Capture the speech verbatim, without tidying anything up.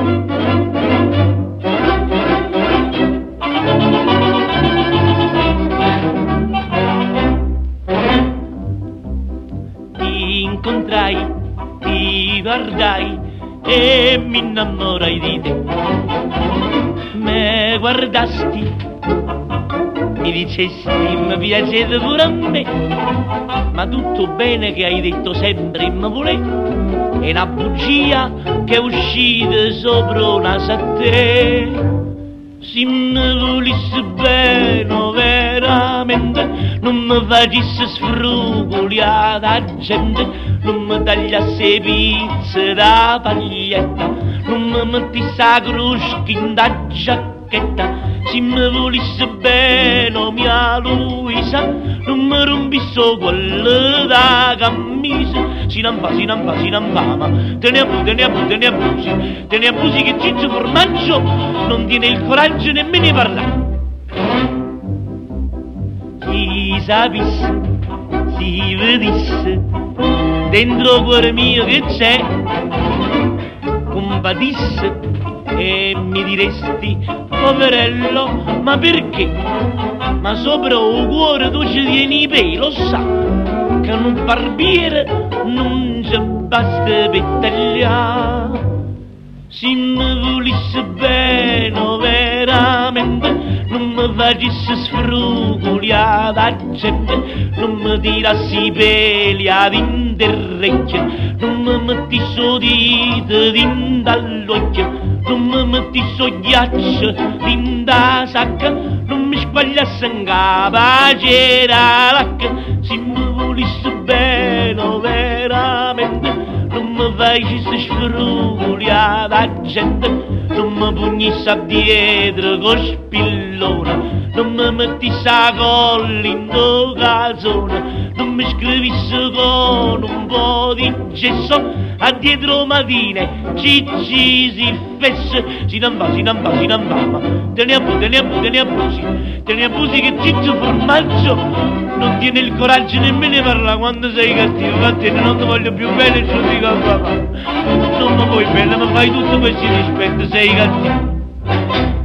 Ti incontrai, ti guardai e mi innamorai di te. Me guardasti, mi dicesti mi piacete pure a me, ma tutto bene che hai detto sempre mi volè, è una bugia che è uscita sopra una sa te. Se mi volessi bene veramente, non mi facessi sfrugugliare la gente, non mi tagliasse pizze da paglietta, non mi mettessi la crusca in da giacchetta. Se mi volessi bene mia Luisa, non mi rompisse quello da camisa. Si non va, si non va, si non va, ma te ne abusi, te ne abusi, te ne abusi, te ne abusi che Ciccio Formaggio non tiene il coraggio nemmeno di parlare. Si sapesse, si vedesse, dentro il cuore mio che c'è, compatisse e mi diresti, poverello, ma perché? Ma sopra il cuore tu ci tieni i peli, lo sa, che un barbiere non ci basta per tagliare. Se mi volessi bene veramente, non mi facessi sfrugugliare la gente, non mi tirassi i peli ad interrecchio, non mi mettissi il dito dinda all'occhio, non mi mettissi il ghiaccio dinda sacca, non mi squagliassi in capo a c'era l'acca. Se mi volessi bene veramente, non mi facessi sfrugugliare la gente, non mi pugnassi a dietro con spillone, non mi mettissi a colla in do calzone, non mi scrivissi con un po' di gesso a dietro matine cicci si fesse. Si non va, si non va, si non va, ma te ne abusi, te ne abusi, te ne abusi, te ne abusi che Ciccio Formaggio non tiene il coraggio nemmeno di parlare quando sei cattivo. Infatti non ti voglio più bene, ce lo dico a papà, non mi vuoi bene, ma fai tutto questo rispetto, sei cattivo.